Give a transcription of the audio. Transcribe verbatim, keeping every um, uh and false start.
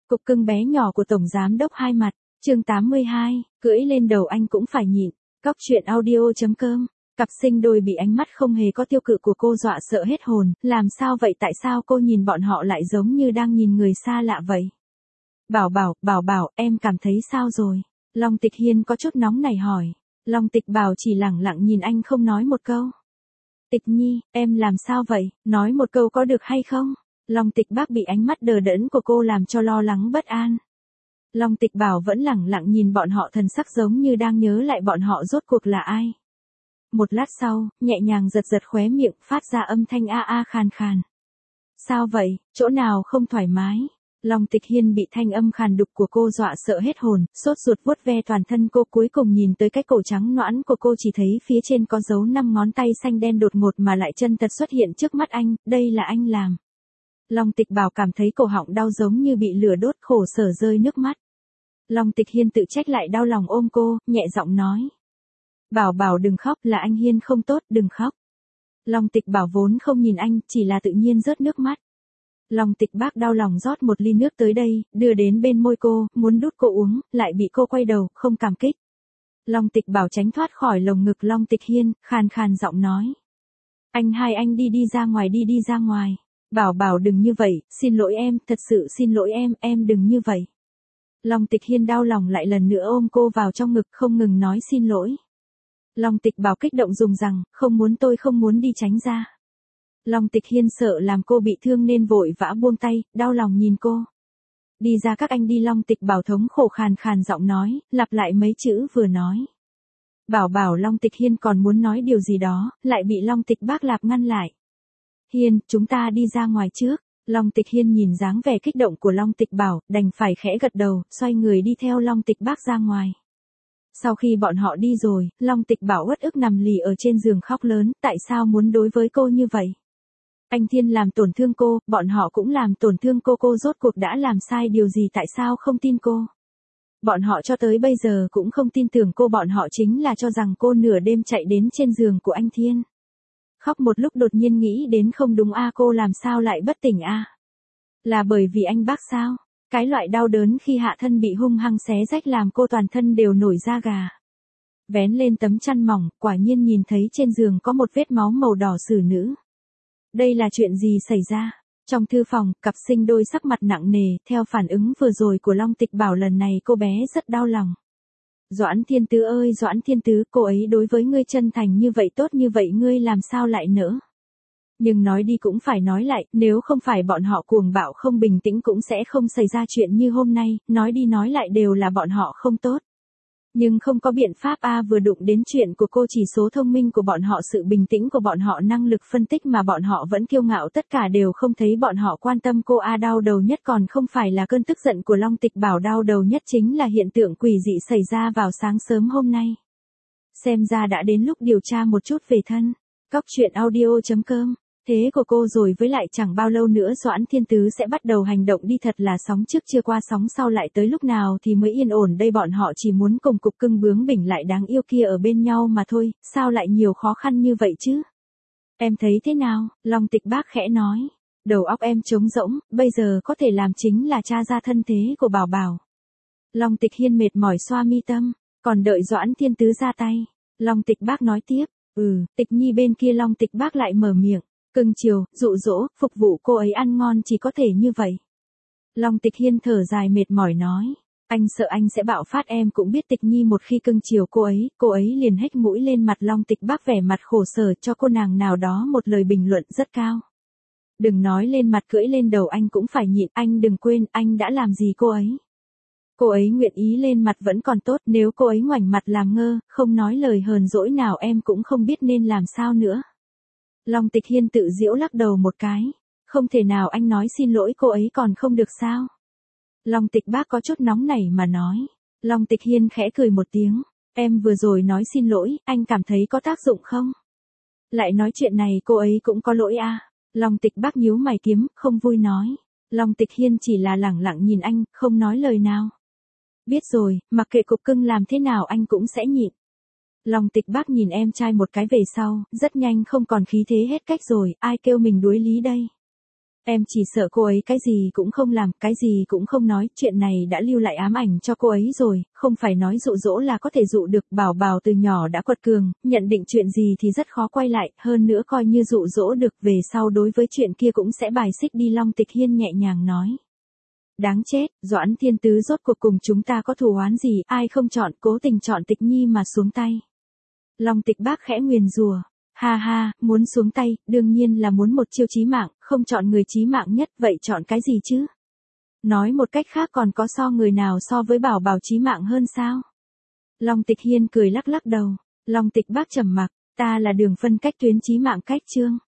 Cục cưng bé nhỏ của Tổng Giám đốc Hai Mặt, chương tám mươi hai, cưỡi lên đầu anh cũng phải nhịn. Cóc truyện audio.com. Cặp sinh đôi bị ánh mắt không hề có tiêu cự của cô dọa sợ hết hồn, làm sao vậy, tại sao cô nhìn bọn họ lại giống như đang nhìn người xa lạ vậy? Bảo Bảo, Bảo Bảo, em cảm thấy sao rồi? Long Tịch Hiên có chút nóng nảy hỏi. Long Tịch Bảo chỉ lẳng lặng nhìn anh không nói một câu. Tịch Nhi, em làm sao vậy, nói một câu có được hay không? Long Tịch Bác bị ánh mắt đờ đẫn của cô làm cho lo lắng bất an. Long Tịch Bảo vẫn lẳng lặng nhìn bọn họ, thần sắc giống như đang nhớ lại bọn họ rốt cuộc là ai. Một lát sau, nhẹ nhàng giật giật khóe miệng, phát ra âm thanh a a khàn khàn. Sao vậy, chỗ nào không thoải mái? Long Tịch Hiên bị thanh âm khàn đục của cô dọa sợ hết hồn, sốt ruột vuốt ve toàn thân cô, cuối cùng nhìn tới cái cổ trắng nõn của cô, chỉ thấy phía trên có dấu năm ngón tay xanh đen đột ngột mà lại chân thật xuất hiện trước mắt anh, đây là anh làm. Long Tịch Bảo cảm thấy cổ họng đau giống như bị lửa đốt, khổ sở rơi nước mắt. Long Tịch Hiên tự trách lại đau lòng ôm cô, nhẹ giọng nói. Bảo Bảo đừng khóc, là anh Hiên không tốt, đừng khóc. Long Tịch Bảo vốn không nhìn anh, chỉ là tự nhiên rớt nước mắt. Long Tịch Bác đau lòng rót một ly nước tới đây, đưa đến bên môi cô, muốn đút cô uống, lại bị cô quay đầu, không cảm kích. Long Tịch Bảo tránh thoát khỏi lồng ngực Long Tịch Hiên, khàn khàn giọng nói. Anh hai anh đi đi ra ngoài, đi đi ra ngoài. Bảo Bảo đừng như vậy, xin lỗi em, thật sự xin lỗi em, em đừng như vậy. Long Tịch Hiên đau lòng lại lần nữa ôm cô vào trong ngực, không ngừng nói xin lỗi. Long Tịch Bảo kích động dùng rằng, không muốn, tôi không muốn, đi tránh ra. Long Tịch Hiên sợ làm cô bị thương nên vội vã buông tay, đau lòng nhìn cô. Đi ra các anh đi, Long Tịch Bảo thống khổ khàn khàn giọng nói, lặp lại mấy chữ vừa nói. Bảo Bảo, Long Tịch Hiên còn muốn nói điều gì đó, lại bị Long Tịch Bác lạp ngăn lại. Hiên, chúng ta đi ra ngoài trước. Long Tịch Hiên nhìn dáng vẻ kích động của Long Tịch Bảo, đành phải khẽ gật đầu, xoay người đi theo Long Tịch Bác ra ngoài. Sau khi bọn họ đi rồi, Long Tịch Bảo uất ức nằm lì ở trên giường khóc lớn, tại sao muốn đối với cô như vậy? Anh Thiên làm tổn thương cô, bọn họ cũng làm tổn thương cô, cô rốt cuộc đã làm sai điều gì, tại sao không tin cô? Bọn họ cho tới bây giờ cũng không tin tưởng cô, bọn họ chính là cho rằng cô nửa đêm chạy đến trên giường của anh Thiên. Khóc một lúc đột nhiên nghĩ đến không đúng a, cô làm sao lại bất tỉnh a? Là bởi vì anh Bác sao? Cái loại đau đớn khi hạ thân bị hung hăng xé rách làm cô toàn thân đều nổi da gà. Vén lên tấm chăn mỏng, quả nhiên nhìn thấy trên giường có một vết máu màu đỏ xử nữ. Đây là chuyện gì xảy ra? Trong thư phòng, cặp sinh đôi sắc mặt nặng nề, theo phản ứng vừa rồi của Long Tịch Bảo lần này cô bé rất đau lòng. Doãn Thiên Tứ ơi Doãn Thiên Tứ, cô ấy đối với ngươi chân thành như vậy, tốt như vậy, ngươi làm sao lại nỡ? Nhưng nói đi cũng phải nói lại, nếu không phải bọn họ cuồng bạo không bình tĩnh cũng sẽ không xảy ra chuyện như hôm nay, nói đi nói lại đều là bọn họ không tốt. Nhưng không có biện pháp a, vừa đụng đến chuyện của cô, chỉ số thông minh của bọn họ, sự bình tĩnh của bọn họ, năng lực phân tích mà bọn họ vẫn kiêu ngạo, tất cả đều không thấy bọn họ quan tâm cô a. Đau đầu nhất còn không phải là cơn tức giận của Long Tịch Bảo, đau đầu nhất chính là hiện tượng quỷ dị xảy ra vào sáng sớm hôm nay. Xem ra đã đến lúc điều tra một chút về thân. Cóc truyện audio.com. Thế của cô rồi, với lại chẳng bao lâu nữa Doãn Thiên Tứ sẽ bắt đầu hành động đi, thật là sóng trước chưa qua sóng sau, lại tới lúc nào thì mới yên ổn đây, bọn họ chỉ muốn cùng cục cưng bướng bỉnh lại đáng yêu kia ở bên nhau mà thôi, sao lại nhiều khó khăn như vậy chứ? Em thấy thế nào? Long Tịch Bác khẽ nói. Đầu óc em trống rỗng, bây giờ có thể làm chính là tra ra thân thế của Bảo Bảo. Long Tịch Hiên mệt mỏi xoa mi tâm, còn đợi Doãn Thiên Tứ ra tay. Long Tịch Bác nói tiếp, ừ, Tịch Nhi bên kia. Long Tịch Bác lại mở miệng. Cưng chiều, dụ dỗ, phục vụ cô ấy ăn ngon, chỉ có thể như vậy. Long Tịch Hiên thở dài mệt mỏi nói. Anh sợ anh sẽ bạo phát, em cũng biết Tịch Nhi một khi cưng chiều cô ấy, cô ấy liền hếch mũi lên mặt. Long Tịch Bác vẻ mặt khổ sở cho cô nàng nào đó một lời bình luận rất cao. Đừng nói lên mặt, cưỡi lên đầu anh cũng phải nhịn, anh đừng quên anh đã làm gì cô ấy. Cô ấy nguyện ý lên mặt vẫn còn tốt, nếu cô ấy ngoảnh mặt làm ngơ, không nói lời hờn dỗi nào, em cũng không biết nên làm sao nữa. Long Tịch Hiên tự giễu lắc đầu một cái. Không thể nào, anh nói xin lỗi cô ấy còn không được sao? Long Tịch Bác có chút nóng nảy mà nói. Long Tịch Hiên khẽ cười một tiếng. Em vừa rồi nói xin lỗi, anh cảm thấy có tác dụng không? Lại nói chuyện này cô ấy cũng có lỗi à? Long Tịch Bác nhíu mày kiếm, không vui nói. Long Tịch Hiên chỉ là lẳng lặng nhìn anh, không nói lời nào. Biết rồi, mặc kệ cục cưng làm thế nào anh cũng sẽ nhịn. Long Tịch Bác nhìn em trai một cái về sau, rất nhanh không còn khí thế hết cách rồi, ai kêu mình đuối lý đây. Em chỉ sợ cô ấy cái gì cũng không làm, cái gì cũng không nói, chuyện này đã lưu lại ám ảnh cho cô ấy rồi, không phải nói dụ dỗ là có thể dụ được, Bảo Bảo từ nhỏ đã quật cường, nhận định chuyện gì thì rất khó quay lại, hơn nữa coi như dụ dỗ được, về sau đối với chuyện kia cũng sẽ bài xích đi. Long Tịch Hiên nhẹ nhàng nói. Đáng chết, Doãn Thiên Tứ rốt cuộc cùng chúng ta có thù oán gì, ai không chọn, cố tình chọn Tịch Nhi mà xuống tay. Long Tịch Bác khẽ nguyền rủa. Ha ha, muốn xuống tay, đương nhiên là muốn một chiêu chí mạng, không chọn người chí mạng nhất, vậy chọn cái gì chứ? Nói một cách khác, còn có so người nào so với Bảo Bảo chí mạng hơn sao? Long Tịch Hiên cười lắc lắc đầu. Long Tịch Bác trầm mặc, ta là đường phân cách tuyến chí mạng cách chương.